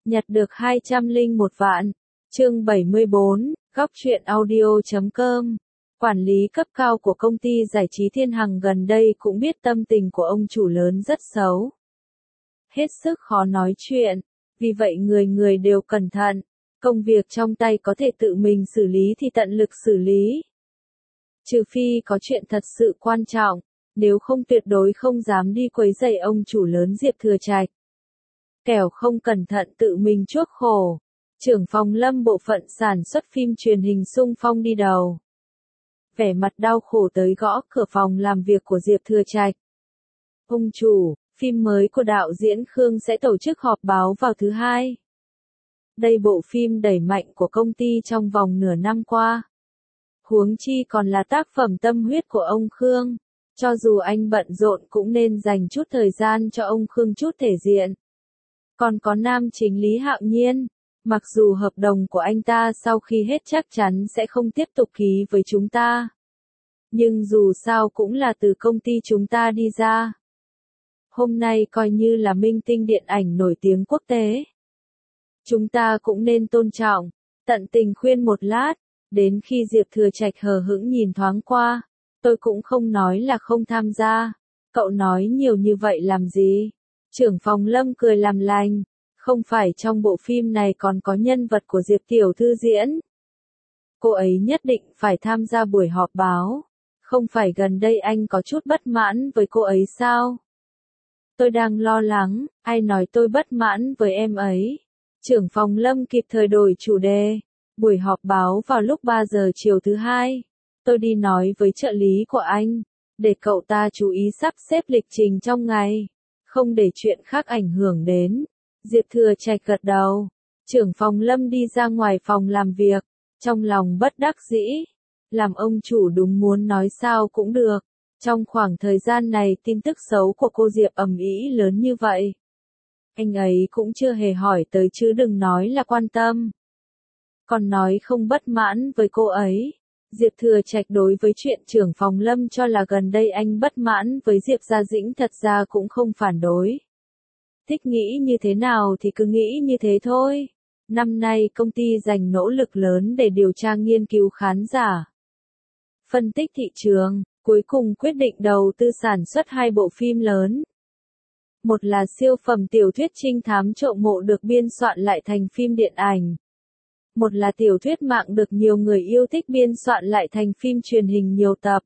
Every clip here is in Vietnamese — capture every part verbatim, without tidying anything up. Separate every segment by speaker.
Speaker 1: Nhặt được hai trăm lẻ một vạn. Chương bảy mươi bốn, góc truyện audio chấm com. Quản lý cấp cao của công ty giải trí Thiên Hằng gần đây cũng biết tâm tình của ông chủ lớn rất xấu. Hết sức khó nói chuyện, vì vậy người người đều cẩn thận. Công việc trong tay có thể tự mình xử lý thì tận lực xử lý. Trừ phi có chuyện thật sự quan trọng, nếu không tuyệt đối không dám đi quấy rầy ông chủ lớn Diệp Thừa Trạch. Kẻo không cẩn thận tự mình chuốc khổ. Trưởng phòng Lâm bộ phận sản xuất phim truyền hình xung phong đi đầu. Vẻ mặt đau khổ tới gõ cửa phòng làm việc của Diệp Thừa Trạch. Ông chủ, phim mới của đạo diễn Khương sẽ tổ chức họp báo vào thứ hai. Đây bộ phim đẩy mạnh của công ty trong vòng nửa năm qua. Huống chi còn là tác phẩm tâm huyết của ông Khương. Cho dù anh bận rộn cũng nên dành chút thời gian cho ông Khương chút thể diện. Còn có nam chính Lý Hạo Nhiên. Mặc dù hợp đồng của anh ta sau khi hết chắc chắn sẽ không tiếp tục ký với chúng ta. Nhưng dù sao cũng là từ công ty chúng ta đi ra. Hôm nay coi như là minh tinh điện ảnh nổi tiếng quốc tế. Chúng ta cũng nên tôn trọng, tận tình khuyên một lát, đến khi Diệp Thừa Trạch hờ hững nhìn thoáng qua, tôi cũng không nói là không tham gia, cậu nói nhiều như vậy làm gì? Trưởng phòng Lâm cười làm lành, không phải trong bộ phim này còn có nhân vật của Diệp Tiểu Thư diễn. Cô ấy nhất định phải tham gia buổi họp báo, không phải gần đây anh có chút bất mãn với cô ấy sao? Tôi đang lo lắng, ai nói tôi bất mãn với em ấy? Trưởng phòng Lâm kịp thời đổi chủ đề, buổi họp báo vào lúc ba giờ chiều thứ hai. Tôi đi nói với trợ lý của anh, để cậu ta chú ý sắp xếp lịch trình trong ngày, không để chuyện khác ảnh hưởng đến. Diệp Thừa Trạch gật đầu, trưởng phòng Lâm đi ra ngoài phòng làm việc, trong lòng bất đắc dĩ, làm ông chủ đúng muốn nói sao cũng được. Trong khoảng thời gian này tin tức xấu của cô Diệp ầm ĩ lớn như vậy. Anh ấy cũng chưa hề hỏi tới chứ đừng nói là quan tâm. Còn nói không bất mãn với cô ấy. Diệp Thừa Trạch đối với chuyện trưởng phòng Lâm cho là gần đây anh bất mãn với Diệp Gia Dĩnh thật ra cũng không phản đối. Thích nghĩ như thế nào thì cứ nghĩ như thế thôi. Năm nay công ty dành nỗ lực lớn để điều tra nghiên cứu khán giả. Phân tích thị trường, cuối cùng quyết định đầu tư sản xuất hai bộ phim lớn. Một là siêu phẩm tiểu thuyết trinh thám trộm mộ được biên soạn lại thành phim điện ảnh. Một là tiểu thuyết mạng được nhiều người yêu thích biên soạn lại thành phim truyền hình nhiều tập.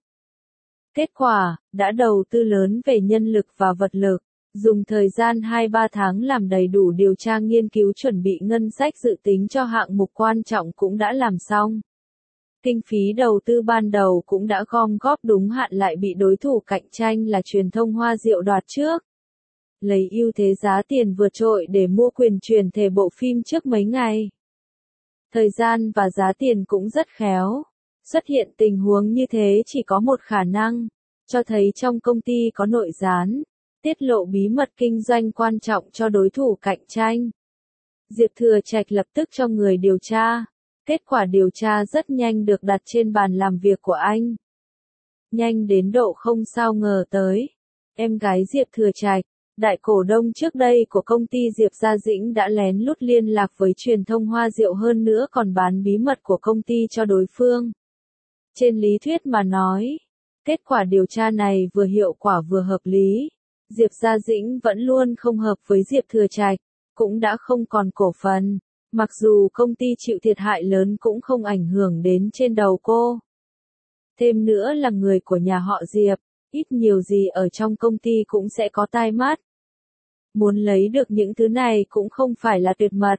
Speaker 1: Kết quả, đã đầu tư lớn về nhân lực và vật lực, dùng thời gian hai ba tháng làm đầy đủ điều tra nghiên cứu chuẩn bị ngân sách dự tính cho hạng mục quan trọng cũng đã làm xong. Kinh phí đầu tư ban đầu cũng đã gom góp đúng hạn lại bị đối thủ cạnh tranh là truyền thông Hoa Diệu đoạt trước. Lấy ưu thế giá tiền vượt trội để mua quyền truyền thể bộ phim trước mấy ngày. Thời gian và giá tiền cũng rất khéo. Xuất hiện tình huống như thế chỉ có một khả năng, cho thấy trong công ty có nội gián, tiết lộ bí mật kinh doanh quan trọng cho đối thủ cạnh tranh. Diệp Thừa Trạch lập tức cho người điều tra. Kết quả điều tra rất nhanh được đặt trên bàn làm việc của anh. Nhanh đến độ không sao ngờ tới. Em gái Diệp Thừa Trạch, đại cổ đông trước đây của công ty Diệp Gia Dĩnh đã lén lút liên lạc với truyền thông Hoa Diệu hơn nữa còn bán bí mật của công ty cho đối phương. Trên lý thuyết mà nói, kết quả điều tra này vừa hiệu quả vừa hợp lý. Diệp Gia Dĩnh vẫn luôn không hợp với Diệp Thừa Trạch, cũng đã không còn cổ phần. Mặc dù công ty chịu thiệt hại lớn cũng không ảnh hưởng đến trên đầu cô. Thêm nữa là người của nhà họ Diệp, ít nhiều gì ở trong công ty cũng sẽ có tai mắt. Muốn lấy được những thứ này cũng không phải là tuyệt mật.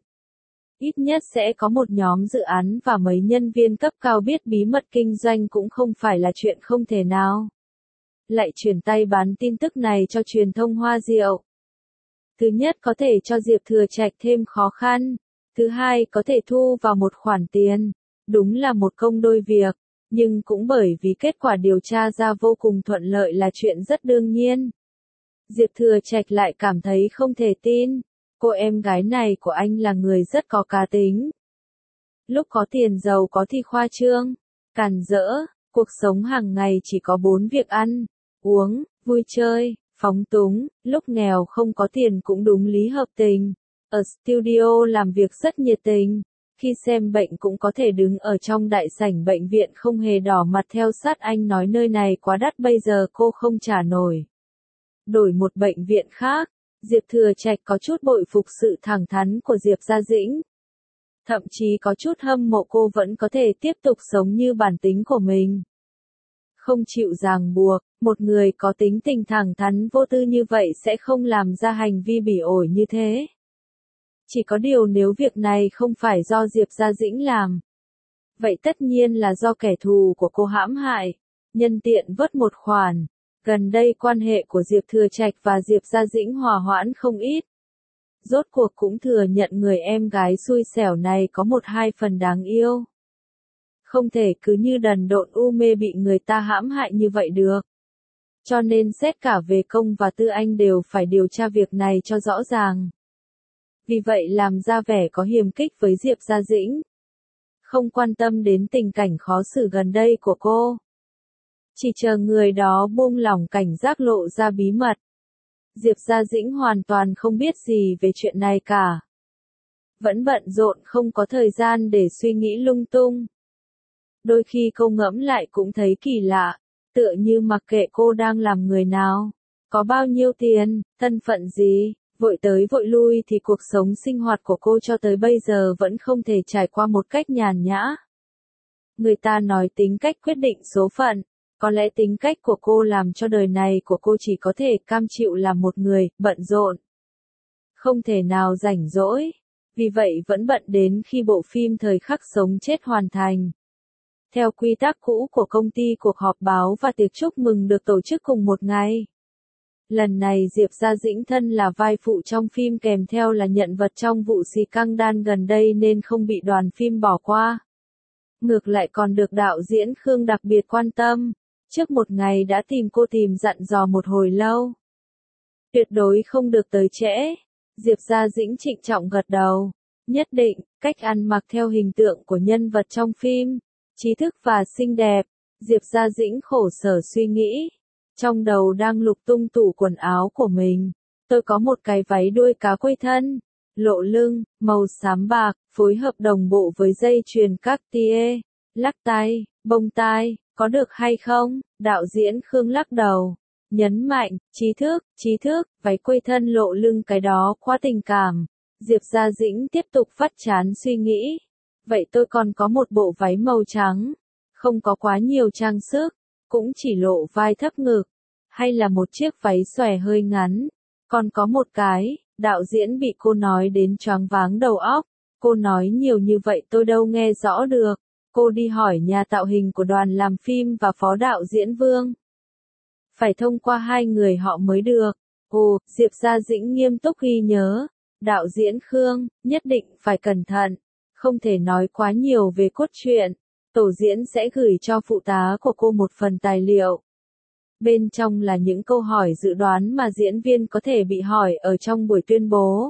Speaker 1: Ít nhất sẽ có một nhóm dự án và mấy nhân viên cấp cao biết bí mật kinh doanh cũng không phải là chuyện không thể nào. Lại chuyển tay bán tin tức này cho truyền thông Hoa Diệu. Thứ nhất có thể cho Diệp Thừa Trạch thêm khó khăn. Thứ hai có thể thu vào một khoản tiền. Đúng là một công đôi việc. Nhưng cũng bởi vì kết quả điều tra ra vô cùng thuận lợi là chuyện rất đương nhiên. Diệp Thừa Trạch lại cảm thấy không thể tin. Cô em gái này của anh là người rất có cá tính. Lúc có tiền giàu có thì khoa trương, càn rỡ, cuộc sống hàng ngày chỉ có bốn việc ăn, uống, vui chơi, phóng túng, lúc nghèo không có tiền cũng đúng lý hợp tình. ở studio làm việc rất nhiệt tình. Khi xem bệnh cũng có thể đứng ở trong đại sảnh bệnh viện không hề đỏ mặt theo sát anh nói nơi này quá đắt bây giờ cô không trả nổi. Đổi một bệnh viện khác, Diệp Thừa Trạch có chút bội phục sự thẳng thắn của Diệp Gia Dĩnh. Thậm chí có chút hâm mộ cô vẫn có thể tiếp tục sống như bản tính của mình. Không chịu ràng buộc, một người có tính tình thẳng thắn vô tư như vậy sẽ không làm ra hành vi bỉ ổi như thế. Chỉ có điều nếu việc này không phải do Diệp Gia Dĩnh làm. Vậy tất nhiên là do kẻ thù của cô hãm hại, nhân tiện vớt một khoản. Gần đây quan hệ của Diệp Thừa Trạch và Diệp Gia Dĩnh hòa hoãn không ít. Rốt cuộc cũng thừa nhận người em gái xui xẻo này có một hai phần đáng yêu. Không thể cứ như đần độn u mê bị người ta hãm hại như vậy được. Cho nên xét cả về công và tư anh đều phải điều tra việc này cho rõ ràng. Vì vậy làm ra vẻ có hiềm khích với Diệp Gia Dĩnh. Không quan tâm đến tình cảnh khó xử gần đây của cô. Chỉ chờ người đó buông lỏng cảnh giác lộ ra bí mật. Diệp Gia Dĩnh hoàn toàn không biết gì về chuyện này cả. Vẫn bận rộn không có thời gian để suy nghĩ lung tung. Đôi khi cô ngẫm lại cũng thấy kỳ lạ, tựa như mặc kệ cô đang làm người nào, có bao nhiêu tiền, thân phận gì, vội tới vội lui thì cuộc sống sinh hoạt của cô cho tới bây giờ vẫn không thể trải qua một cách nhàn nhã. Người ta nói tính cách quyết định số phận, có lẽ tính cách của cô làm cho đời này của cô chỉ có thể cam chịu làm một người, bận rộn. Không thể nào rảnh rỗi, vì vậy vẫn bận đến khi bộ phim Thời khắc sống chết hoàn thành. Theo quy tắc cũ của công ty, cuộc họp báo và tiệc chúc mừng được tổ chức cùng một ngày. Lần này Diệp Gia Dĩnh thân là vai phụ trong phim kèm theo là nhận vật trong vụ xì căng đan gần đây nên không bị đoàn phim bỏ qua. Ngược lại còn được đạo diễn Khương đặc biệt quan tâm, trước một ngày đã tìm cô tìm dặn dò một hồi lâu. Tuyệt đối không được tới trễ, Diệp Gia Dĩnh trịnh trọng gật đầu, nhất định, cách ăn mặc theo hình tượng của nhân vật trong phim, trí thức và xinh đẹp, Diệp Gia Dĩnh khổ sở suy nghĩ. Trong đầu đang lục tung tủ quần áo của mình, tôi có một cái váy đuôi cá quây thân, lộ lưng, màu xám bạc, phối hợp đồng bộ với dây chuyền Cartier, lắc tay, bông tai, có được hay không? Đạo diễn Khương lắc đầu, nhấn mạnh, trí thức, trí thức, váy quây thân lộ lưng cái đó quá tình cảm. Diệp Gia Dĩnh tiếp tục phát chán suy nghĩ. Vậy tôi còn có một bộ váy màu trắng, không có quá nhiều trang sức, cũng chỉ lộ vai thấp ngực, hay là một chiếc váy xòe hơi ngắn, còn có một cái, đạo diễn bị cô nói đến choáng váng đầu óc, cô nói nhiều như vậy tôi đâu nghe rõ được, cô đi hỏi nhà tạo hình của đoàn làm phim và phó đạo diễn Vương. Phải thông qua hai người họ mới được, ồ, Diệp Gia Dĩnh nghiêm túc ghi nhớ, đạo diễn Khương, nhất định phải cẩn thận, không thể nói quá nhiều về cốt truyện. Tổ diễn sẽ gửi cho phụ tá của cô một phần tài liệu. Bên trong là những câu hỏi dự đoán mà diễn viên có thể bị hỏi ở trong buổi tuyên bố.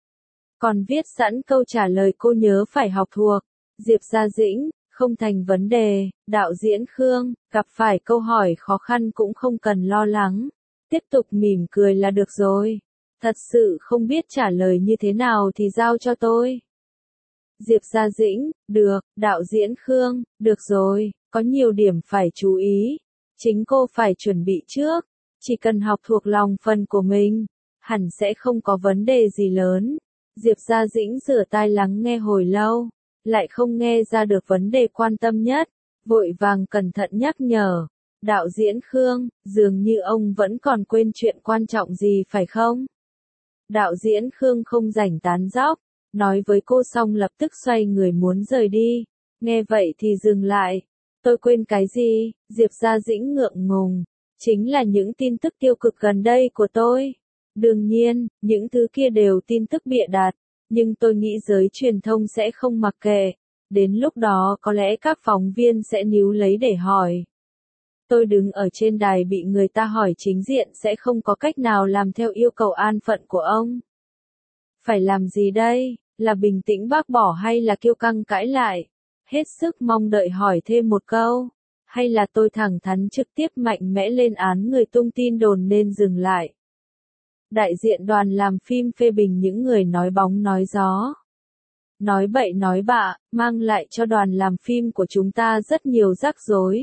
Speaker 1: Còn viết sẵn câu trả lời cô nhớ phải học thuộc. Diệp Gia Dĩnh, không thành vấn đề, đạo diễn Khương, gặp phải câu hỏi khó khăn cũng không cần lo lắng. Tiếp tục mỉm cười là được rồi. Thật sự không biết trả lời như thế nào thì giao cho tôi. Diệp Gia Dĩnh, được, đạo diễn Khương, được rồi, có nhiều điểm phải chú ý. Chính cô phải chuẩn bị trước, chỉ cần học thuộc lòng phần của mình, hẳn sẽ không có vấn đề gì lớn. Diệp Gia Dĩnh rửa tai lắng nghe hồi lâu, lại không nghe ra được vấn đề quan tâm nhất, vội vàng cẩn thận nhắc nhở. Đạo diễn Khương, dường như ông vẫn còn quên chuyện quan trọng gì phải không? Đạo diễn Khương không rảnh tán dóc. Nói với cô xong lập tức xoay người muốn rời đi. Nghe vậy thì dừng lại. Tôi quên cái gì? Diệp Gia Dĩnh ngượng ngùng. Chính là những tin tức tiêu cực gần đây của tôi. Đương nhiên, những thứ kia đều tin tức bịa đặt. Nhưng tôi nghĩ giới truyền thông sẽ không mặc kệ. Đến lúc đó có lẽ các phóng viên sẽ níu lấy để hỏi. Tôi đứng ở trên đài bị người ta hỏi chính diện sẽ không có cách nào làm theo yêu cầu an phận của ông. Phải làm gì đây? Là bình tĩnh bác bỏ hay là kiêu căng cãi lại? Hết sức mong đợi hỏi thêm một câu. Hay là tôi thẳng thắn trực tiếp mạnh mẽ lên án người tung tin đồn nên dừng lại? Đại diện đoàn làm phim phê bình những người nói bóng nói gió. Nói bậy nói bạ, mang lại cho đoàn làm phim của chúng ta rất nhiều rắc rối.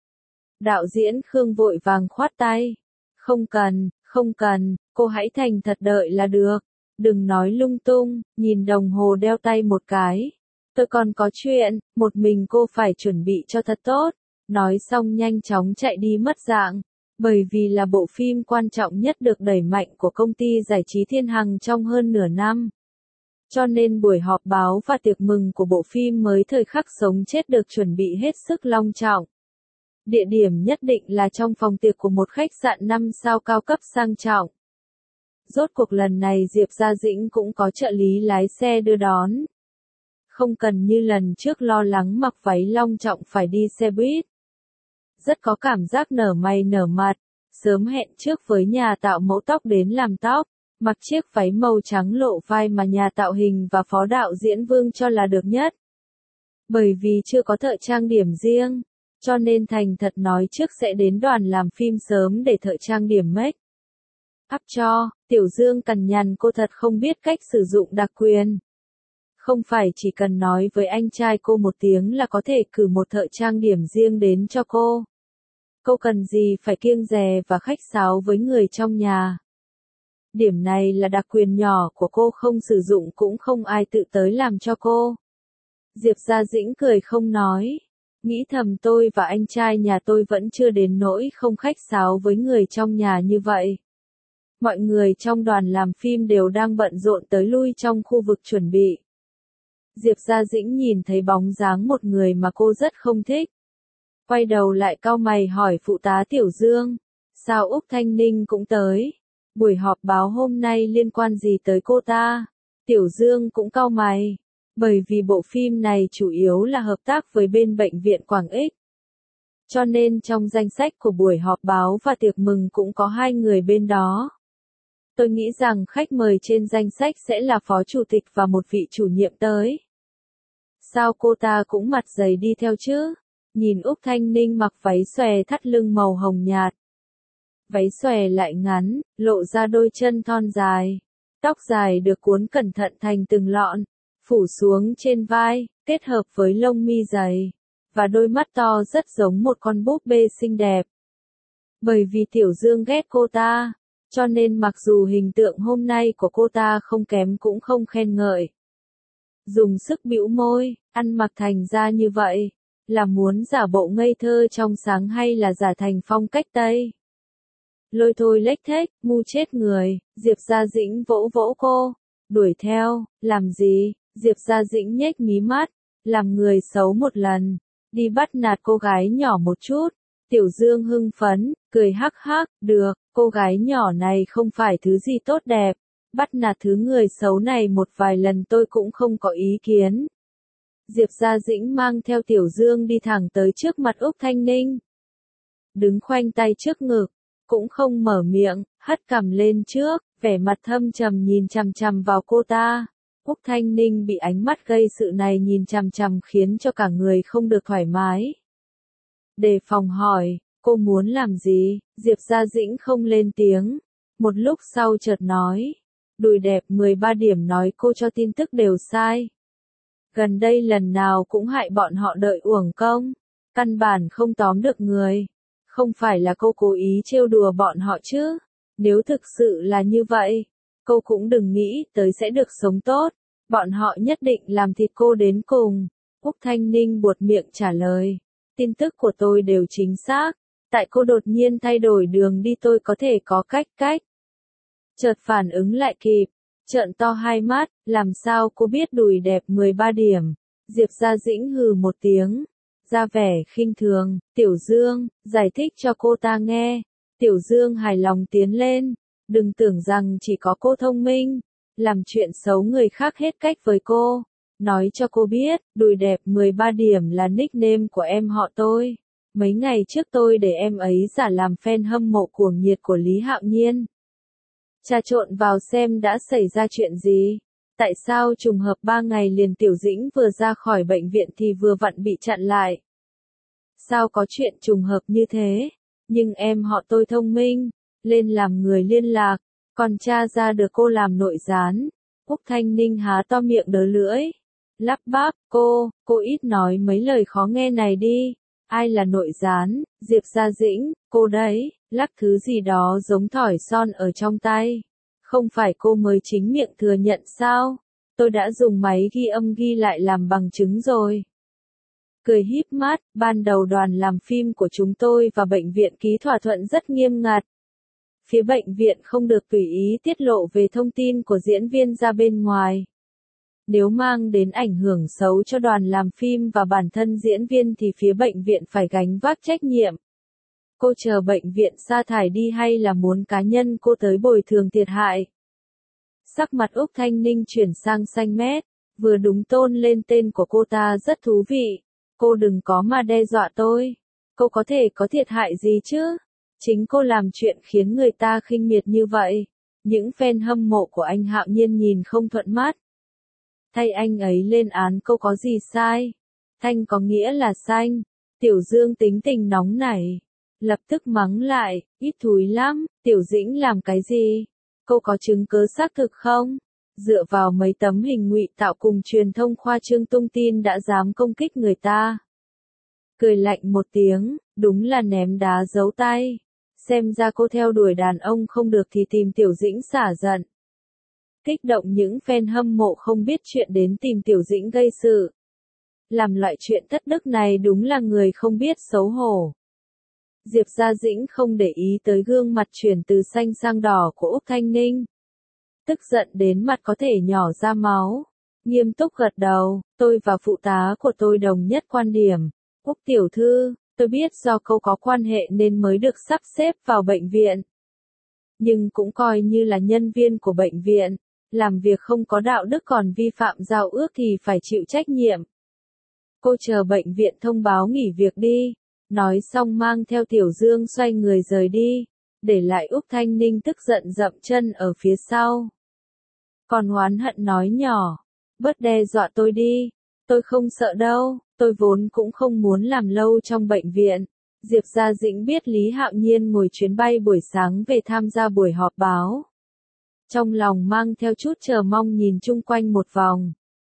Speaker 1: Đạo diễn Khương vội vàng khoát tay. Không cần, không cần, cô hãy thành thật đợi là được. Đừng nói lung tung, nhìn đồng hồ đeo tay một cái. Tôi còn có chuyện, một mình cô phải chuẩn bị cho thật tốt. Nói xong nhanh chóng chạy đi mất dạng. Bởi vì là bộ phim quan trọng nhất được đẩy mạnh của công ty giải trí Thiên Hằng trong hơn nửa năm. Cho nên buổi họp báo và tiệc mừng của bộ phim mới thời khắc sống chết được chuẩn bị hết sức long trọng. Địa điểm nhất định là trong phòng tiệc của một khách sạn năm sao cao cấp sang trọng. Rốt cuộc lần này Diệp Gia Dĩnh cũng có trợ lý lái xe đưa đón. Không cần như lần trước lo lắng mặc váy long trọng phải đi xe buýt. Rất có cảm giác nở mày nở mặt, sớm hẹn trước với nhà tạo mẫu tóc đến làm tóc, mặc chiếc váy màu trắng lộ vai mà nhà tạo hình và phó đạo diễn Vương cho là được nhất. Bởi vì chưa có thợ trang điểm riêng, cho nên thành thật nói trước sẽ đến đoàn làm phim sớm để thợ trang điểm make up cho. Tiểu Dương cằn nhằn cô thật không biết cách sử dụng đặc quyền. Không phải chỉ cần nói với anh trai cô một tiếng là có thể cử một thợ trang điểm riêng đến cho cô. Cô cần gì phải kiêng dè và khách sáo với người trong nhà. Điểm này là đặc quyền nhỏ của cô, không sử dụng cũng không ai tự tới làm cho cô. Diệp Gia Dĩnh cười không nói. Nghĩ thầm tôi và anh trai nhà tôi vẫn chưa đến nỗi không khách sáo với người trong nhà như vậy. Mọi người trong đoàn làm phim đều đang bận rộn tới lui trong khu vực chuẩn bị. Diệp Gia Dĩnh nhìn thấy bóng dáng một người mà cô rất không thích. Quay đầu lại cau mày hỏi phụ tá Tiểu Dương. Sao Úc Thanh Ninh cũng tới? Buổi họp báo hôm nay liên quan gì tới cô ta? Tiểu Dương cũng cau mày. Bởi vì bộ phim này chủ yếu là hợp tác với bên bệnh viện Quảng Ích. Cho nên trong danh sách của buổi họp báo và tiệc mừng cũng có hai người bên đó. Tôi nghĩ rằng khách mời trên danh sách sẽ là phó chủ tịch và một vị chủ nhiệm tới. Sao cô ta cũng mặt dày đi theo chứ? Nhìn Úc Thanh Ninh mặc váy xòe thắt lưng màu hồng nhạt. Váy xòe lại ngắn, lộ ra đôi chân thon dài. Tóc dài được cuốn cẩn thận thành từng lọn, phủ xuống trên vai, kết hợp với lông mi dày. Và đôi mắt to rất giống một con búp bê xinh đẹp. Bởi vì Tiểu Dương ghét cô ta, cho nên mặc dù hình tượng hôm nay của cô ta không kém cũng không khen ngợi. Dùng sức bĩu môi, ăn mặc thành ra như vậy, là muốn giả bộ ngây thơ trong sáng hay là giả thành phong cách Tây? Lôi thôi lếch thếch, ngu chết người. Diệp Gia Dĩnh vỗ vỗ cô, đuổi theo, làm gì? Diệp Gia Dĩnh nhếch mí mắt, làm người xấu một lần, đi bắt nạt cô gái nhỏ một chút. Tiểu Dương hưng phấn, cười hắc hắc, được, cô gái nhỏ này không phải thứ gì tốt đẹp, bắt nạt thứ người xấu này một vài lần tôi cũng không có ý kiến. Diệp Gia Dĩnh mang theo Tiểu Dương đi thẳng tới trước mặt Úc Thanh Ninh. Đứng khoanh tay trước ngực, cũng không mở miệng, hất cằm lên trước, vẻ mặt thâm trầm nhìn chằm chằm vào cô ta. Úc Thanh Ninh bị ánh mắt gây sự này nhìn chằm chằm khiến cho cả người không được thoải mái. Đề phòng hỏi, cô muốn làm gì? Diệp Gia Dĩnh không lên tiếng. Một lúc sau chợt nói, đùi đẹp mười ba điểm nói cô cho tin tức đều sai. Gần đây lần nào cũng hại bọn họ đợi uổng công, căn bản không tóm được người. Không phải là cô cố ý trêu đùa bọn họ chứ? Nếu thực sự là như vậy, cô cũng đừng nghĩ tới sẽ được sống tốt. Bọn họ nhất định làm thịt cô đến cùng. Úc Thanh Ninh buột miệng trả lời. Tin tức của tôi đều chính xác. Tại cô đột nhiên thay đổi đường đi tôi có thể có cách cách. Chợt phản ứng lại kịp. Trợn to hai mắt, làm sao cô biết đùi đẹp mười ba điểm. Diệp Gia Dĩnh hừ một tiếng. Ra vẻ khinh thường, Tiểu Dương, giải thích cho cô ta nghe. Tiểu Dương hài lòng tiến lên. Đừng tưởng rằng chỉ có cô thông minh, làm chuyện xấu người khác hết cách với cô. Nói cho cô biết, đùi đẹp mười ba điểm là nickname của em họ tôi. Mấy ngày trước tôi để em ấy giả làm fan hâm mộ cuồng nhiệt của Lý Hạo Nhiên. Trà trộn vào xem đã xảy ra chuyện gì. Tại sao trùng hợp ba ngày liền Tiểu Dĩnh vừa ra khỏi bệnh viện thì vừa vặn bị chặn lại? Sao có chuyện trùng hợp như thế? Nhưng em họ tôi thông minh, lên làm người liên lạc, Còn tra ra được cô làm nội gián. Úc Thanh Ninh há to miệng đớ lưỡi. Lắp bắp, cô, cô ít nói mấy lời khó nghe này đi. Ai là nội gián? Diệp Gia Dĩnh, cô đấy, lắc thứ gì đó giống thỏi son ở trong tay. Không phải cô mới chính miệng thừa nhận sao? Tôi đã dùng máy ghi âm ghi lại làm bằng chứng rồi. Cười híp mắt, ban đầu đoàn làm phim của chúng tôi và bệnh viện ký thỏa thuận rất nghiêm ngặt. Phía bệnh viện không được tùy ý tiết lộ về thông tin của diễn viên ra bên ngoài. Nếu mang đến ảnh hưởng xấu cho đoàn làm phim và bản thân diễn viên thì phía bệnh viện phải gánh vác trách nhiệm. Cô chờ bệnh viện sa thải đi hay là muốn cá nhân cô tới bồi thường thiệt hại? Sắc mặt Úc Thanh Ninh chuyển sang xanh mét, vừa đúng tôn lên tên của cô ta rất thú vị. Cô đừng có mà đe dọa tôi. Cô có thể có thiệt hại gì chứ? Chính cô làm chuyện khiến người ta khinh miệt như vậy. Những fan hâm mộ của anh Hạo Nhiên nhìn không thuận mắt. Thay anh ấy lên án cô có gì sai? Thanh có nghĩa là xanh. Tiểu Dương tính tình nóng nảy. Lập tức mắng lại, ít thúi lắm, Tiểu Dĩnh làm cái gì? Cô có chứng cứ xác thực không? Dựa vào mấy tấm hình ngụy tạo cùng truyền thông khoa trương tung tin đã dám công kích người ta. Cười lạnh một tiếng, đúng là ném đá giấu tay. Xem ra cô theo đuổi đàn ông không được thì tìm Tiểu Dĩnh xả giận. Kích động những fan hâm mộ không biết chuyện đến tìm Tiểu Dĩnh gây sự. Làm loại chuyện thất đức này đúng là người không biết xấu hổ. Diệp Gia Dĩnh không để ý tới gương mặt chuyển từ xanh sang đỏ của Úc Thanh Ninh. Tức giận đến mặt có thể nhỏ ra máu. Nghiêm túc gật đầu, tôi và phụ tá của tôi đồng nhất quan điểm. Úc tiểu thư, tôi biết do cô có quan hệ nên mới được sắp xếp vào bệnh viện. Nhưng cũng coi như là nhân viên của bệnh viện. Làm việc không có đạo đức còn vi phạm giao ước thì phải chịu trách nhiệm. Cô chờ bệnh viện thông báo nghỉ việc đi. Nói xong mang theo Tiểu Dương xoay người rời đi. Để lại Úc Thanh Ninh tức giận dậm chân ở phía sau. Còn oán hận nói nhỏ. Bớt đe dọa tôi đi. Tôi không sợ đâu. Tôi vốn cũng không muốn làm lâu trong bệnh viện. Diệp Gia Dĩnh biết Lý Hạo Nhiên ngồi chuyến bay buổi sáng về tham gia buổi họp báo. Trong lòng mang theo chút chờ mong nhìn chung quanh một vòng.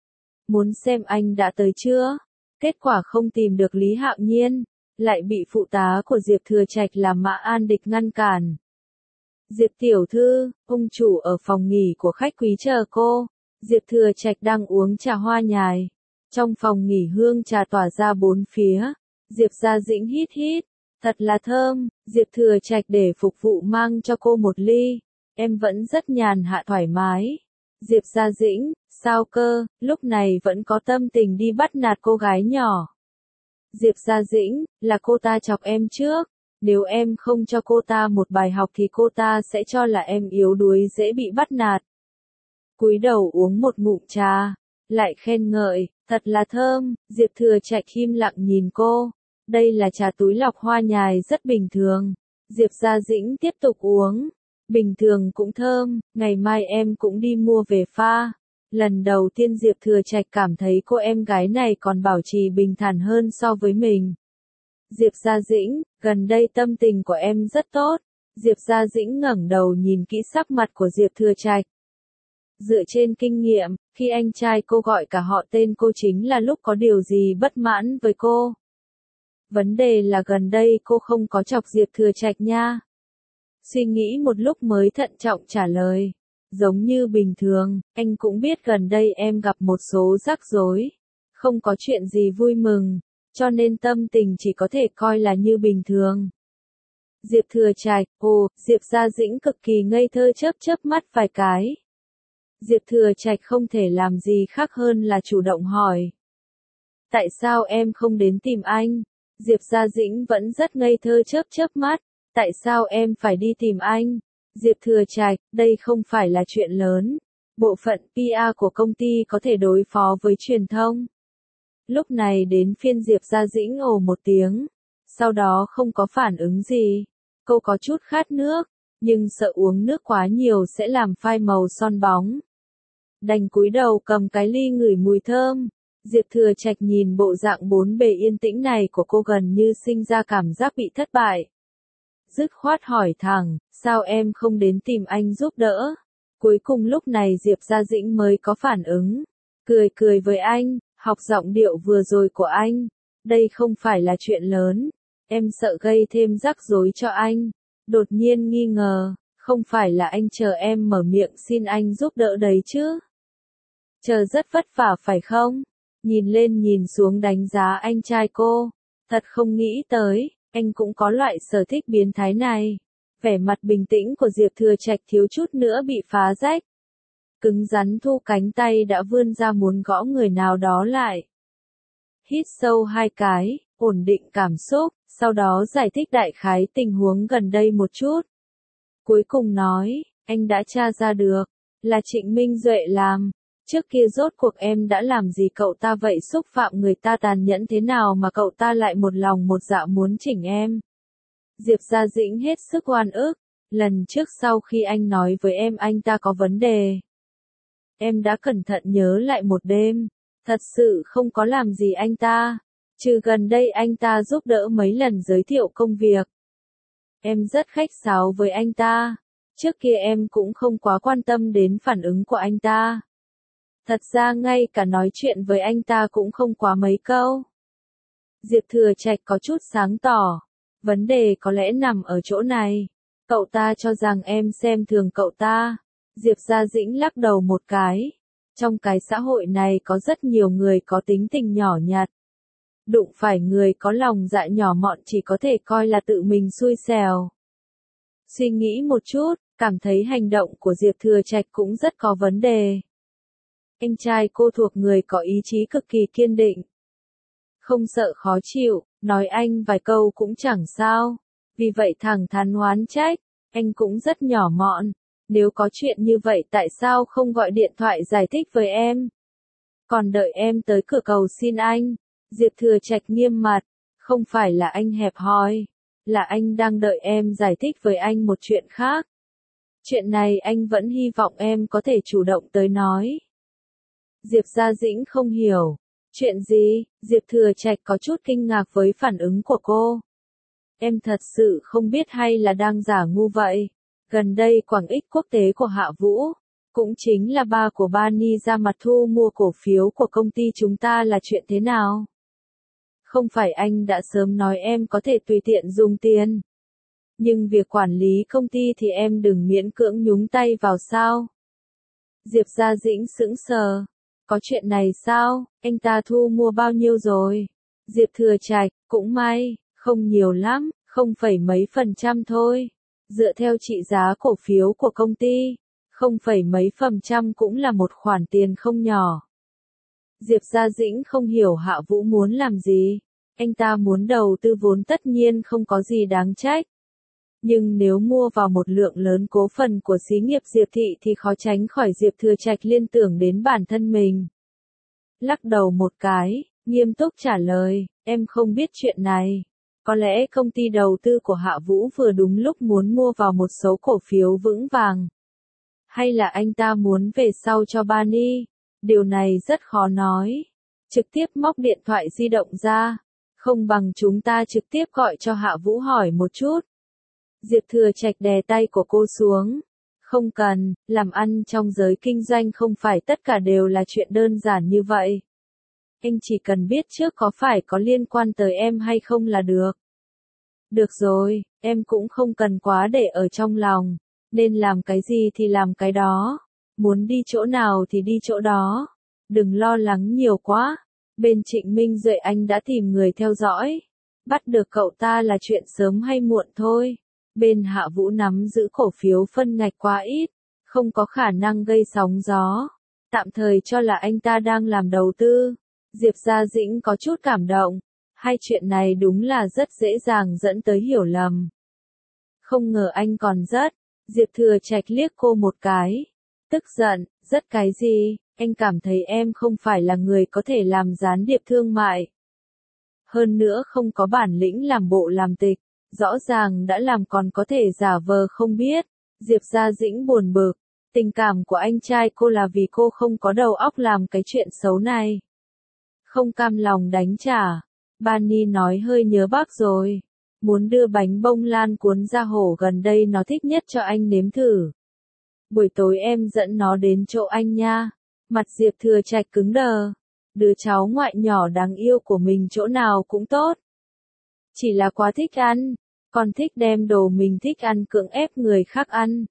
Speaker 1: Muốn xem anh đã tới chưa? Kết quả không tìm được Lý Hạo Nhiên. Lại bị phụ tá của Diệp Thừa Trạch là Mã An Địch ngăn cản. Diệp tiểu thư, ông chủ ở phòng nghỉ của khách quý chờ cô. Diệp Thừa Trạch đang uống trà hoa nhài. Trong phòng nghỉ hương trà tỏa ra bốn phía. Diệp Gia Dĩnh hít hít. Thật là thơm. Diệp Thừa Trạch để phục vụ mang cho cô một ly. Em vẫn rất nhàn hạ thoải mái. Diệp Gia Dĩnh, sao cơ, lúc này vẫn có tâm tình đi bắt nạt cô gái nhỏ. Diệp Gia Dĩnh, là cô ta chọc em trước. Nếu em không cho cô ta một bài học thì cô ta sẽ cho là em yếu đuối dễ bị bắt nạt. Cúi đầu uống một ngụm trà, lại khen ngợi, thật là thơm. Diệp Thừa Trạch im lặng nhìn cô. Đây là trà túi lọc hoa nhài rất bình thường. Diệp Gia Dĩnh tiếp tục uống. Bình thường cũng thơm, ngày mai em cũng đi mua về pha. Lần đầu tiên Diệp Thừa Trạch cảm thấy cô em gái này còn bảo trì bình thản hơn so với mình. Diệp Gia Dĩnh, gần đây tâm tình của em rất tốt. Diệp Gia Dĩnh ngẩng đầu nhìn kỹ sắc mặt của Diệp Thừa Trạch. Dựa trên kinh nghiệm, khi anh trai cô gọi cả họ tên cô chính là lúc có điều gì bất mãn với cô. Vấn đề là gần đây cô không có chọc Diệp Thừa Trạch nha. Suy nghĩ một lúc mới thận trọng trả lời. Giống như bình thường, anh cũng biết gần đây em gặp một số rắc rối. Không có chuyện gì vui mừng, cho nên tâm tình chỉ có thể coi là như bình thường. Diệp Thừa Trạch, ồ, Diệp Gia Dĩnh cực kỳ ngây thơ chớp chớp mắt vài cái. Diệp Thừa Trạch không thể làm gì khác hơn là chủ động hỏi. Tại sao em không đến tìm anh? Diệp Gia Dĩnh vẫn rất ngây thơ chớp chớp mắt. Tại sao em phải đi tìm anh? Diệp Thừa Trạch, đây không phải là chuyện lớn. Bộ phận pê e của công ty có thể đối phó với truyền thông. Lúc này đến phiên Diệp Gia Dĩnh ồ một tiếng. Sau đó không có phản ứng gì. Cô có chút khát nước, nhưng sợ uống nước quá nhiều sẽ làm phai màu son bóng. Đành cúi đầu cầm cái ly ngửi mùi thơm. Diệp Thừa Trạch nhìn bộ dạng bốn bề yên tĩnh này của cô gần như sinh ra cảm giác bị thất bại. dứt khoát hỏi thẳng, sao em không đến tìm anh giúp đỡ? Cuối cùng lúc này Diệp Gia Dĩnh mới có phản ứng, cười cười với anh, học giọng điệu vừa rồi của anh, đây không phải là chuyện lớn, em sợ gây thêm rắc rối cho anh. Đột nhiên nghi ngờ, không phải là anh chờ em mở miệng xin anh giúp đỡ đấy chứ? Chờ rất vất vả phải không? Nhìn lên nhìn xuống đánh giá anh trai cô, thật không nghĩ tới, anh cũng có loại sở thích biến thái này. Vẻ mặt bình tĩnh của Diệp Thừa Trạch thiếu chút nữa bị phá rách. Cứng rắn thu cánh tay đã vươn ra muốn gõ người nào đó lại. Hít sâu hai cái, ổn định cảm xúc, sau đó giải thích đại khái tình huống gần đây một chút. Cuối cùng nói, anh đã tra ra được, là Trịnh Minh Duệ làm. Trước kia rốt cuộc em đã làm gì cậu ta vậy, xúc phạm người ta tàn nhẫn thế nào mà cậu ta lại một lòng một dạ muốn chỉnh em? Diệp Gia Dĩnh hết sức oan ức, lần trước sau khi anh nói với em anh ta có vấn đề. Em đã cẩn thận nhớ lại một đêm, thật sự không có làm gì anh ta, trừ gần đây anh ta giúp đỡ mấy lần giới thiệu công việc. Em rất khách sáo với anh ta, trước kia em cũng không quá quan tâm đến phản ứng của anh ta. Thật ra ngay cả nói chuyện với anh ta cũng không quá mấy câu. Diệp Thừa Trạch có chút sáng tỏ, vấn đề có lẽ nằm ở chỗ này. Cậu ta cho rằng em xem thường cậu ta. Diệp Gia Dĩnh lắc đầu một cái. Trong cái xã hội này có rất nhiều người có tính tình nhỏ nhặt. Đụng phải người có lòng dạ nhỏ mọn chỉ có thể coi là tự mình xui xẻo. Suy nghĩ một chút, cảm thấy hành động của Diệp Thừa Trạch cũng rất có vấn đề. Anh trai cô thuộc người có ý chí cực kỳ kiên định. Không sợ khó chịu, nói anh vài câu cũng chẳng sao. Vì vậy thẳng thắn oán trách, anh cũng rất nhỏ mọn. Nếu có chuyện như vậy tại sao không gọi điện thoại giải thích với em? Còn đợi em tới cửa cầu xin anh. Diệp Thừa Trạch nghiêm mặt, không phải là anh hẹp hòi, là anh đang đợi em giải thích với anh một chuyện khác. Chuyện này anh vẫn hy vọng em có thể chủ động tới nói. Diệp Gia Dĩnh không hiểu. Chuyện gì? Diệp Thừa Trạch có chút kinh ngạc với phản ứng của cô. Em thật sự không biết hay là đang giả ngu vậy. Gần đây Quảng Ích Quốc tế của Hạ Vũ, cũng chính là ba của Bani ra mặt thu mua cổ phiếu của công ty chúng ta là chuyện thế nào? Không phải anh đã sớm nói em có thể tùy tiện dùng tiền. Nhưng việc quản lý công ty thì em đừng miễn cưỡng nhúng tay vào sao? Diệp Gia Dĩnh sững sờ. Có chuyện này sao? Anh ta thu mua bao nhiêu rồi? Diệp Thừa Trạch, cũng may, không nhiều lắm, không phẩy mấy phần trăm thôi. Dựa theo trị giá cổ phiếu của công ty, không phẩy mấy phần trăm cũng là một khoản tiền không nhỏ. Diệp Gia Dĩnh không hiểu Hạ Vũ muốn làm gì. Anh ta muốn đầu tư vốn tất nhiên không có gì đáng trách. Nhưng nếu mua vào một lượng lớn cố phần của xí nghiệp Diệp Thị thì khó tránh khỏi Diệp Thừa Trạch liên tưởng đến bản thân mình. Lắc đầu một cái, nghiêm túc trả lời, em không biết chuyện này. Có lẽ công ty đầu tư của Hạ Vũ vừa đúng lúc muốn mua vào một số cổ phiếu vững vàng. Hay là anh ta muốn về sau cho Bani? Điều này rất khó nói. Trực tiếp móc điện thoại di động ra. Không bằng chúng ta trực tiếp gọi cho Hạ Vũ hỏi một chút. Diệp Thừa Trạch đè tay của cô xuống. Không cần, làm ăn trong giới kinh doanh không phải tất cả đều là chuyện đơn giản như vậy. Anh chỉ cần biết trước có phải có liên quan tới em hay không là được. Được rồi, em cũng không cần quá để ở trong lòng. Nên làm cái gì thì làm cái đó. Muốn đi chỗ nào thì đi chỗ đó. Đừng lo lắng nhiều quá. Bên Trịnh Minh Duệ anh đã tìm người theo dõi. Bắt được cậu ta là chuyện sớm hay muộn thôi. Bên Hạ Vũ nắm giữ cổ phiếu phân ngạch quá ít, không có khả năng gây sóng gió. Tạm thời cho là anh ta đang làm đầu tư. Diệp Gia Dĩnh có chút cảm động. Hai chuyện này đúng là rất dễ dàng dẫn tới hiểu lầm. Không ngờ anh còn rất. Diệp Thừa Trạch liếc cô một cái. Tức giận, rất cái gì? Anh cảm thấy em không phải là người có thể làm gián điệp thương mại. Hơn nữa không có bản lĩnh làm bộ làm tịch. Rõ ràng đã làm còn có thể giả vờ không biết. Diệp Gia Dĩnh buồn bực. Tình cảm của anh trai cô là vì cô không có đầu óc làm cái chuyện xấu này. Không cam lòng đánh trả. Bani nói hơi nhớ bác rồi. muốn đưa bánh bông lan cuốn da hổ gần đây nó thích nhất cho anh nếm thử. Buổi tối em dẫn nó đến chỗ anh nha. Mặt Diệp Thừa Trạch cứng đờ. Đứa cháu ngoại nhỏ đáng yêu của mình chỗ nào cũng tốt. Chỉ là quá thích ăn, còn thích đem đồ mình thích ăn cưỡng ép người khác ăn.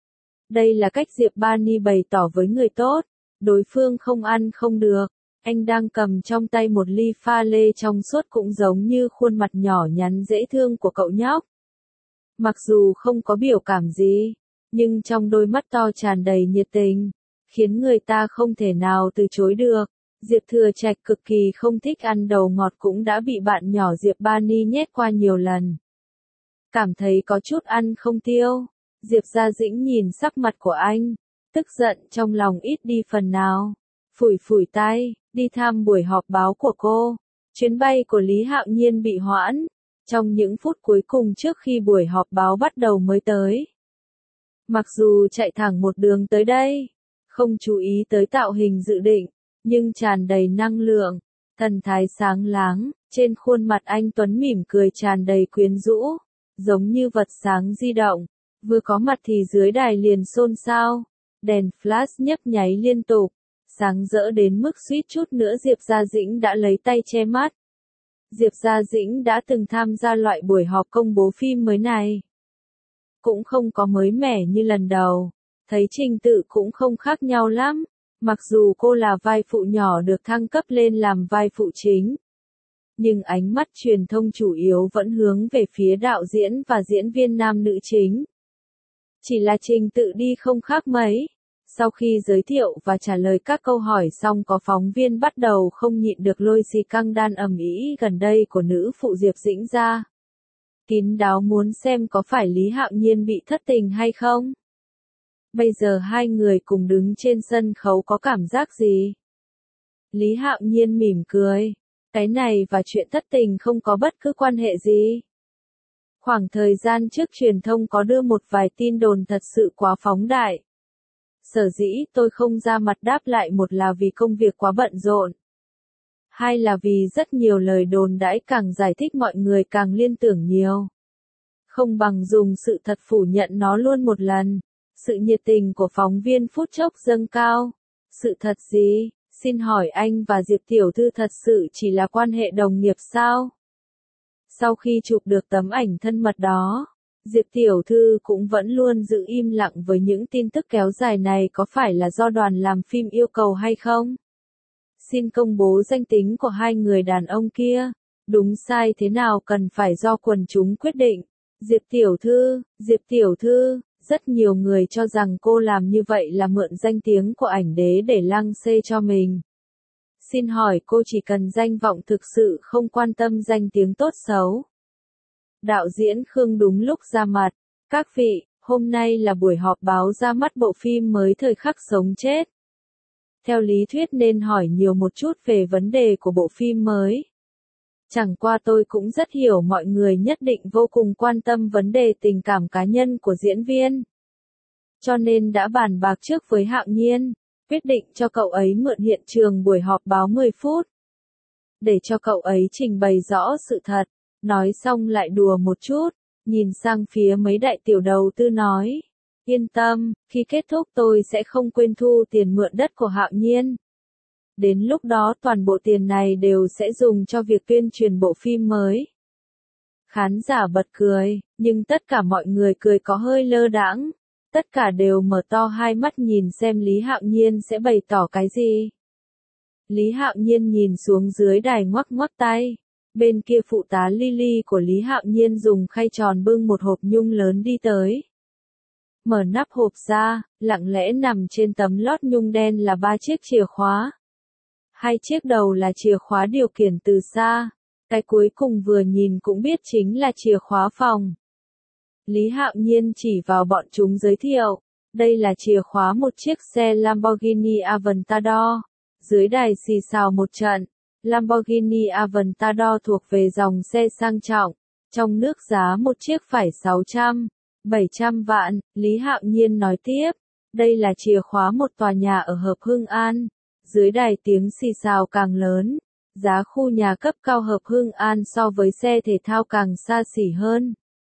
Speaker 1: Đây là cách Diệp Bani bày tỏ với người tốt, đối phương không ăn không được. Anh đang cầm trong tay một ly pha lê trong suốt cũng giống như khuôn mặt nhỏ nhắn dễ thương của cậu nhóc. Mặc dù không có biểu cảm gì, nhưng trong đôi mắt to tràn đầy nhiệt tình, khiến người ta không thể nào từ chối được. Diệp Thừa Trạch cực kỳ không thích ăn đầu ngọt cũng đã bị bạn nhỏ Diệp Bani nhét qua nhiều lần. Cảm thấy có chút ăn không tiêu, Diệp Gia Dĩnh nhìn sắc mặt của anh, tức giận trong lòng ít đi phần nào. Phủi phủi tay, đi thăm buổi họp báo của cô. Chuyến bay của Lý Hạo Nhiên bị hoãn, trong những phút cuối cùng trước khi buổi họp báo bắt đầu mới tới. Mặc dù chạy thẳng một đường tới đây, không chú ý tới tạo hình dự định, nhưng tràn đầy năng lượng, thần thái sáng láng, trên khuôn mặt anh Tuấn mỉm cười tràn đầy quyến rũ, giống như vật sáng di động. Vừa có mặt thì dưới đài liền xôn xao, đèn flash nhấp nháy liên tục, sáng rỡ đến mức suýt chút nữa Diệp Gia Dĩnh đã lấy tay che mắt. Diệp Gia Dĩnh đã từng tham gia loại buổi họp công bố phim mới này. Cũng không có mới mẻ như lần đầu, thấy trình tự cũng không khác nhau lắm, mặc dù cô là vai phụ nhỏ được thăng cấp lên làm vai phụ chính. Nhưng ánh mắt truyền thông chủ yếu vẫn hướng về phía đạo diễn và diễn viên nam nữ chính. Chỉ là trình tự đi không khác mấy. Sau khi giới thiệu và trả lời các câu hỏi xong có phóng viên bắt đầu không nhịn được lôi xì căng đan ầm ĩ gần đây của nữ phụ Diệp Dĩnh ra. Kín đáo muốn xem có phải Lý Hạo Nhiên bị thất tình hay không. Bây giờ hai người cùng đứng trên sân khấu có cảm giác gì? Lý Hạo Nhiên mỉm cười. Cái này và chuyện thất tình không có bất cứ quan hệ gì. Khoảng thời gian trước truyền thông có đưa một vài tin đồn thật sự quá phóng đại. Sở dĩ tôi không ra mặt đáp lại, một là vì công việc quá bận rộn. Hai là vì rất nhiều lời đồn đãi càng giải thích mọi người càng liên tưởng nhiều. Không bằng dùng sự thật phủ nhận nó luôn một lần. Sự nhiệt tình của phóng viên phút chốc dâng cao. Sự thật gì? Xin hỏi anh và Diệp Tiểu Thư thật sự chỉ là quan hệ đồng nghiệp sao? Sau khi chụp được tấm ảnh thân mật đó, Diệp Tiểu Thư cũng vẫn luôn giữ im lặng với những tin tức kéo dài này, có phải là do đoàn làm phim yêu cầu hay không? Xin công bố danh tính của hai người đàn ông kia, đúng sai thế nào cần phải do quần chúng quyết định. Diệp Tiểu Thư, Diệp Tiểu Thư, rất nhiều người cho rằng cô làm như vậy là mượn danh tiếng của ảnh đế để lăng xê cho mình. Xin hỏi cô chỉ cần danh vọng, thực sự không quan tâm danh tiếng tốt xấu. Đạo diễn Khương đúng lúc ra mặt. Các vị, hôm nay là buổi họp báo ra mắt bộ phim mới Thời khắc sống chết. Theo lý thuyết nên hỏi nhiều một chút về vấn đề của bộ phim mới. Chẳng qua tôi cũng rất hiểu mọi người nhất định vô cùng quan tâm vấn đề tình cảm cá nhân của diễn viên. Cho nên đã bàn bạc trước với Hạo Nhiên, quyết định cho cậu ấy mượn hiện trường buổi họp báo mười phút. Để cho cậu ấy trình bày rõ sự thật, nói xong lại đùa một chút, nhìn sang phía mấy đại tiểu đầu tư nói. Yên tâm, khi kết thúc tôi sẽ không quên thu tiền mượn đất của Hạo Nhiên. Đến lúc đó toàn bộ tiền này đều sẽ dùng cho việc tuyên truyền bộ phim mới. Khán giả bật cười, nhưng tất cả mọi người cười có hơi lơ đãng. Tất cả đều mở to hai mắt nhìn xem Lý Hạo Nhiên sẽ bày tỏ cái gì. Lý Hạo Nhiên nhìn xuống dưới đài ngoắc ngoắc tay. Bên kia phụ tá Lily của Lý Hạo Nhiên dùng khay tròn bưng một hộp nhung lớn đi tới. Mở nắp hộp ra, lặng lẽ nằm trên tấm lót nhung đen là ba chiếc chìa khóa. Hai chiếc đầu là chìa khóa điều khiển từ xa. Cái cuối cùng vừa nhìn cũng biết chính là chìa khóa phòng. Lý Hạo Nhiên chỉ vào bọn chúng giới thiệu. Đây là chìa khóa một chiếc xe Lamborghini Aventador. Dưới đài xì xào một trận. Lamborghini Aventador thuộc về dòng xe sang trọng. Trong nước giá một chiếc phải sáu trăm, bảy trăm vạn. Lý Hạo Nhiên nói tiếp. Đây là chìa khóa một tòa nhà ở Hợp Hưng An. Dưới đài tiếng xì xào càng lớn. giá khu nhà cấp cao hợp Hưng An so với xe thể thao càng xa xỉ hơn.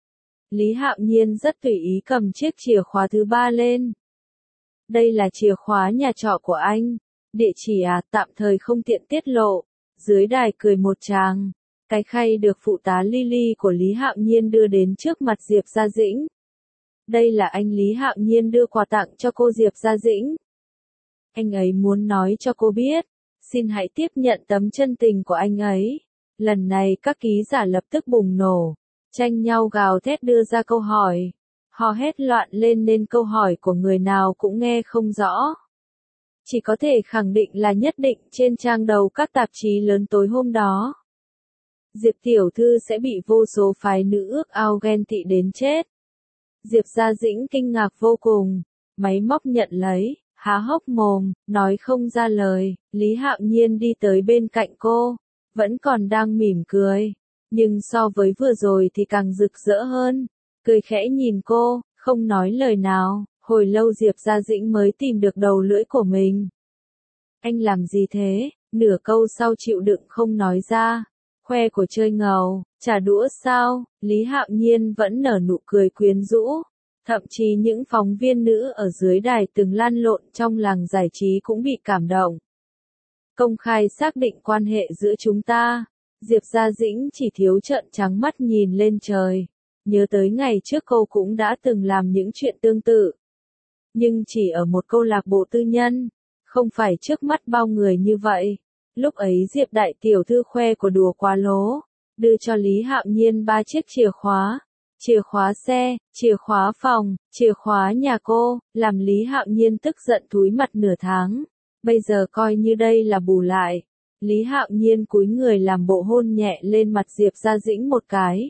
Speaker 1: Lý Hạo Nhiên rất tùy ý cầm chiếc chìa khóa thứ ba lên. Đây là chìa khóa nhà trọ của anh. Địa chỉ à, tạm thời không tiện tiết lộ. Dưới đài cười một tràng. Cái khay được phụ tá Lily của Lý Hạo Nhiên đưa đến trước mặt Diệp Gia Dĩnh. Đây là anh Lý Hạo Nhiên đưa quà tặng cho cô Diệp Gia Dĩnh. Anh ấy muốn nói cho cô biết. Xin hãy tiếp nhận tấm chân tình của anh ấy. Lần này các ký giả lập tức bùng nổ. Tranh nhau gào thét đưa ra câu hỏi. Hò hét loạn lên nên câu hỏi của người nào cũng nghe không rõ. Chỉ có thể khẳng định là nhất định trên trang đầu các tạp chí lớn tối hôm đó. Diệp tiểu thư sẽ bị vô số phái nữ ước ao ghen tị đến chết. Diệp Gia Dĩnh kinh ngạc vô cùng. Máy móc nhận lấy, há hốc mồm, nói không ra lời. Lý Hạo Nhiên đi tới bên cạnh cô. Vẫn còn đang mỉm cười. Nhưng so với vừa rồi thì càng rực rỡ hơn. Cười khẽ nhìn cô, không nói lời nào. Hồi lâu Diệp Gia Dĩnh mới tìm được đầu lưỡi của mình. Anh làm gì thế? Nửa câu sau chịu đựng không nói ra. Khoe của chơi ngầu, trả đũa sao? Lý Hạo Nhiên vẫn nở nụ cười quyến rũ. Thậm chí những phóng viên nữ ở dưới đài từng lăn lộn trong làng giải trí cũng bị cảm động. Công khai xác định quan hệ giữa chúng ta. Diệp Gia Dĩnh chỉ thiếu trợn trắng mắt nhìn lên trời. Nhớ tới ngày trước cô cũng đã từng làm những chuyện tương tự. Nhưng chỉ ở một câu lạc bộ tư nhân. Không phải trước mắt bao người như vậy. Lúc ấy Diệp đại tiểu thư khoe của đùa quá lố. Đưa cho Lý Hạo Nhiên ba chiếc chìa khóa. Chìa khóa xe, chìa khóa phòng, chìa khóa nhà cô. Làm Lý Hạo Nhiên tức giận thúi mặt nửa tháng. Bây giờ coi như đây là bù lại. Lý Hạo Nhiên cúi người làm bộ hôn nhẹ lên mặt Diệp Gia Dĩnh một cái.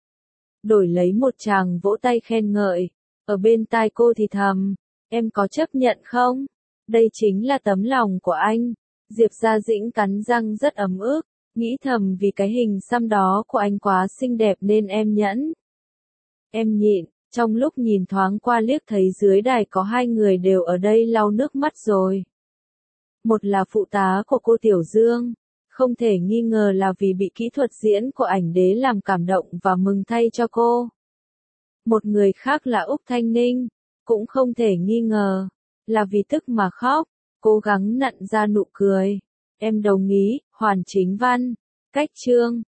Speaker 1: Đổi lấy một tràng vỗ tay khen ngợi. Ở bên tai cô thì thầm. Em có chấp nhận không? Đây chính là tấm lòng của anh. Diệp Gia Dĩnh cắn răng rất ấm ức. Nghĩ thầm vì cái hình xăm đó của anh quá xinh đẹp nên em nhẫn. Em nhịn. Trong lúc nhìn thoáng qua liếc thấy dưới đài có hai người đều ở đây lau nước mắt rồi. Một là phụ tá của cô Tiểu Dương. Không thể nghi ngờ là vì bị kỹ thuật diễn của ảnh đế làm cảm động và mừng thay cho cô. Một người khác là Úc Thanh Ninh. Cũng không thể nghi ngờ. Là vì tức mà khóc. Cố gắng nặn ra nụ cười. Em đồng ý, Hoàn Chính Văn. Cách chương.